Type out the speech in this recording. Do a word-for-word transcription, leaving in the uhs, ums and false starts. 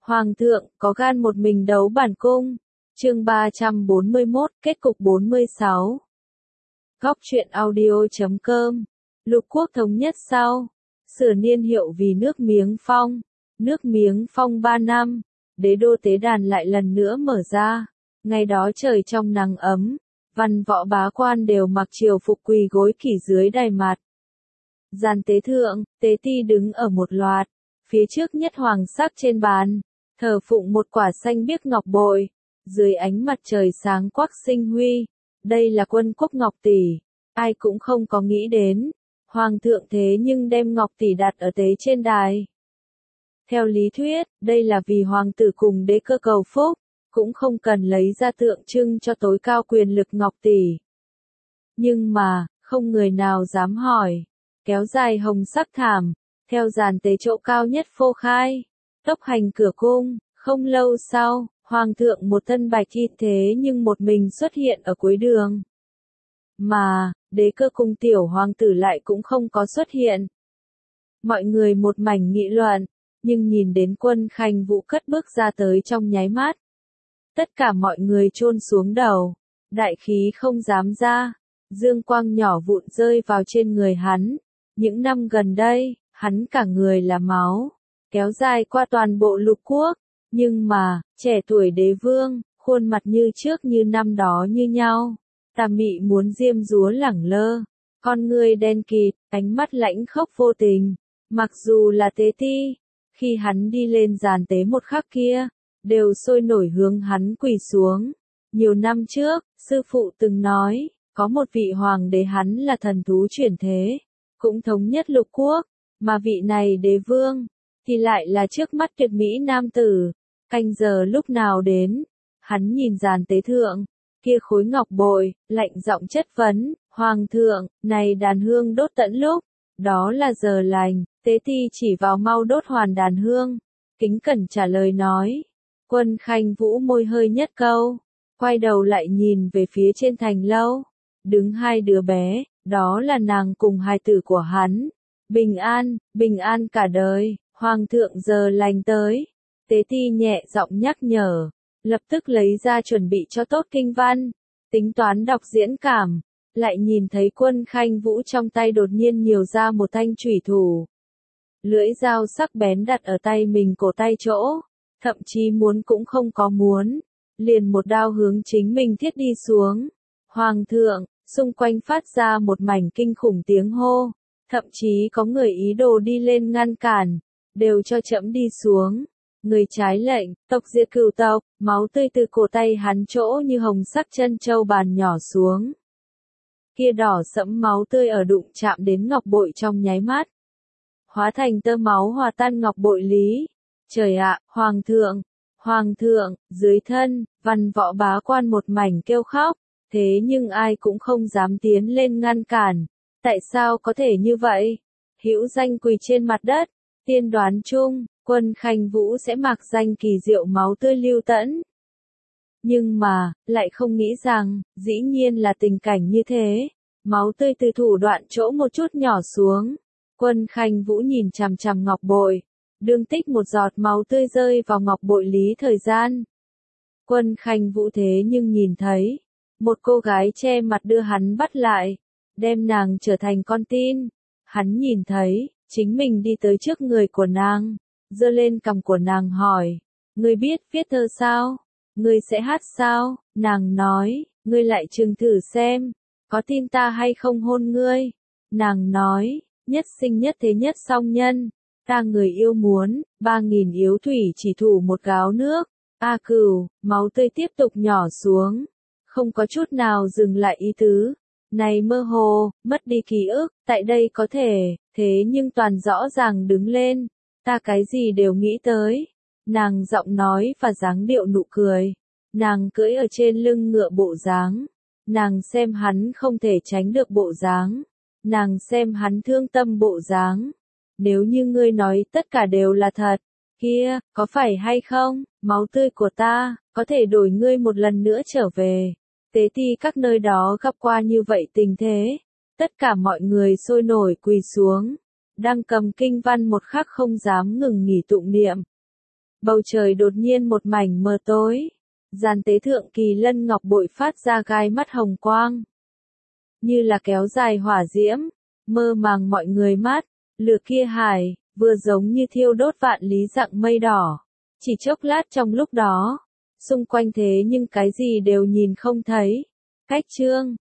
Hoàng thượng, có gan một mình đấu bản cung. Chương ba trăm bốn mươi mốt, kết cục bốn mươi sáu. Góc truyện audio chấm com. Lục quốc thống nhất sau. Sửa niên hiệu vì nước Miếng Phong. Nước Miếng Phong ba năm. Đế đô tế đàn lại lần nữa mở ra. Ngày đó trời trong nắng ấm. Văn võ bá quan đều mặc triều phục quỳ gối kỷ dưới đài mặt. Giàn tế thượng, tế ti đứng ở một loạt. Phía trước nhất hoàng sắc trên bàn. Thờ phụng một quả xanh biếc ngọc bội. Dưới ánh mặt trời sáng quắc sinh huy. Đây là Quân Quốc Ngọc Tỷ. Ai cũng không có nghĩ đến. Hoàng thượng thế nhưng đem Ngọc Tỷ đặt ở tế trên đài. Theo lý thuyết, đây là vì hoàng tử cùng đế cơ cầu phúc. Cũng không cần lấy ra tượng trưng cho tối cao quyền lực Ngọc Tỷ. Nhưng mà, không người nào dám hỏi. Kéo dài hồng sắc thảm. Theo giàn tế chỗ cao nhất phô khai. Tốc hành cửa cung. Không lâu sau, hoàng thượng một thân bạch y thế nhưng một mình xuất hiện ở cuối đường. Mà, đế cơ cùng tiểu hoàng tử lại cũng không có xuất hiện. Mọi người một mảnh nghị luận, nhưng nhìn đến Quân Khanh Vũ cất bước ra tới trong nháy mắt. Tất cả mọi người chôn xuống đầu, đại khí không dám ra, dương quang nhỏ vụn rơi vào trên người hắn. Những năm gần đây, hắn cả người là máu, kéo dài qua toàn bộ lục quốc. Nhưng mà, trẻ tuổi đế vương, khuôn mặt như trước như năm đó như nhau. Tà mị muốn diêm dúa lẳng lơ. Con người đen kịt, ánh mắt lãnh khốc vô tình. Mặc dù là tế ti, khi hắn đi lên giàn tế một khắc kia, đều sôi nổi hướng hắn quỳ xuống. Nhiều năm trước, sư phụ từng nói, có một vị hoàng đế hắn là thần thú chuyển thế, cũng thống nhất lục quốc, mà vị này đế vương, thì lại là trước mắt tuyệt mỹ nam tử. Canh giờ lúc nào đến, hắn nhìn giàn tế thượng, kia khối ngọc bội, lạnh giọng chất vấn, hoàng thượng, này đàn hương đốt tận lúc, đó là giờ lành. Tế ti chỉ vào mau đốt hoàn đàn hương, kính cẩn trả lời nói. Quân Khanh Vũ môi hơi nhất câu, quay đầu lại nhìn về phía trên thành lâu, đứng hai đứa bé, đó là nàng cùng hài tử của hắn. Bình an, bình an cả đời, hoàng thượng giờ lành tới. Tế ti nhẹ giọng nhắc nhở, lập tức lấy ra chuẩn bị cho tốt kinh văn, tính toán đọc diễn cảm, lại nhìn thấy Quân Khanh Vũ trong tay đột nhiên nhiều ra một thanh chủy thủ. Lưỡi dao sắc bén đặt ở tay mình cổ tay chỗ, thậm chí muốn cũng không có muốn, liền một đao hướng chính mình thiết đi xuống. Hoàng thượng, xung quanh phát ra một mảnh kinh khủng tiếng hô, thậm chí có người ý đồ đi lên ngăn cản, đều cho trẫm đi xuống. Người trái lệnh, tộc diệt cửu tộc, máu tươi từ cổ tay hắn chỗ như hồng sắc chân châu bàn nhỏ xuống. Kia đỏ sẫm máu tươi ở đụng chạm đến ngọc bội trong nháy mắt. Hóa thành tơ máu hòa tan ngọc bội lý. Trời ạ, hoàng thượng, hoàng thượng, dưới thân, văn võ bá quan một mảnh kêu khóc, thế nhưng ai cũng không dám tiến lên ngăn cản. Tại sao có thể như vậy? Hữu danh quỳ trên mặt đất, tiên đoán chung. Quân Khanh Vũ sẽ mặc danh kỳ diệu máu tươi lưu tẫn. Nhưng mà, lại không nghĩ rằng, dĩ nhiên là tình cảnh như thế. Máu tươi từ thủ đoạn chỗ một chút nhỏ xuống. Quân Khanh Vũ nhìn chằm chằm ngọc bội. Đương tích một giọt máu tươi rơi vào ngọc bội lý thời gian. Quân Khanh Vũ thế nhưng nhìn thấy. Một cô gái che mặt đưa hắn bắt lại. Đem nàng trở thành con tin. Hắn nhìn thấy, chính mình đi tới trước người của nàng. Giơ lên cằm của nàng hỏi, ngươi biết viết thơ sao? Ngươi sẽ hát sao? Nàng nói, ngươi lại chừng thử xem, có tin ta hay không hôn ngươi? Nàng nói, nhất sinh nhất thế nhất song nhân, ta người yêu muốn, ba nghìn yếu thủy chỉ thủ một gáo nước. A cửu, máu tươi tiếp tục nhỏ xuống, không có chút nào dừng lại ý tứ. Này mơ hồ, mất đi ký ức, tại đây có thể, thế nhưng toàn rõ ràng đứng lên. Ta cái gì đều nghĩ tới. Nàng giọng nói và dáng điệu nụ cười. Nàng cưỡi ở trên lưng ngựa bộ dáng. Nàng xem hắn không thể tránh được bộ dáng. Nàng xem hắn thương tâm bộ dáng. Nếu như ngươi nói tất cả đều là thật, kia, có phải hay không, máu tươi của ta, có thể đổi ngươi một lần nữa trở về. Tế ti các nơi đó gặp qua như vậy tình thế. Tất cả mọi người sôi nổi quỳ xuống. Đang cầm kinh văn một khắc không dám ngừng nghỉ tụng niệm. Bầu trời đột nhiên một mảnh mờ tối. Giàn tế thượng kỳ lân ngọc bội phát ra gai mắt hồng quang. Như là kéo dài hỏa diễm, mơ màng mọi người mắt. Lửa kia hải, vừa giống như thiêu đốt vạn lý dặng mây đỏ. Chỉ chốc lát trong lúc đó, xung quanh thế nhưng cái gì đều nhìn không thấy. Cách chương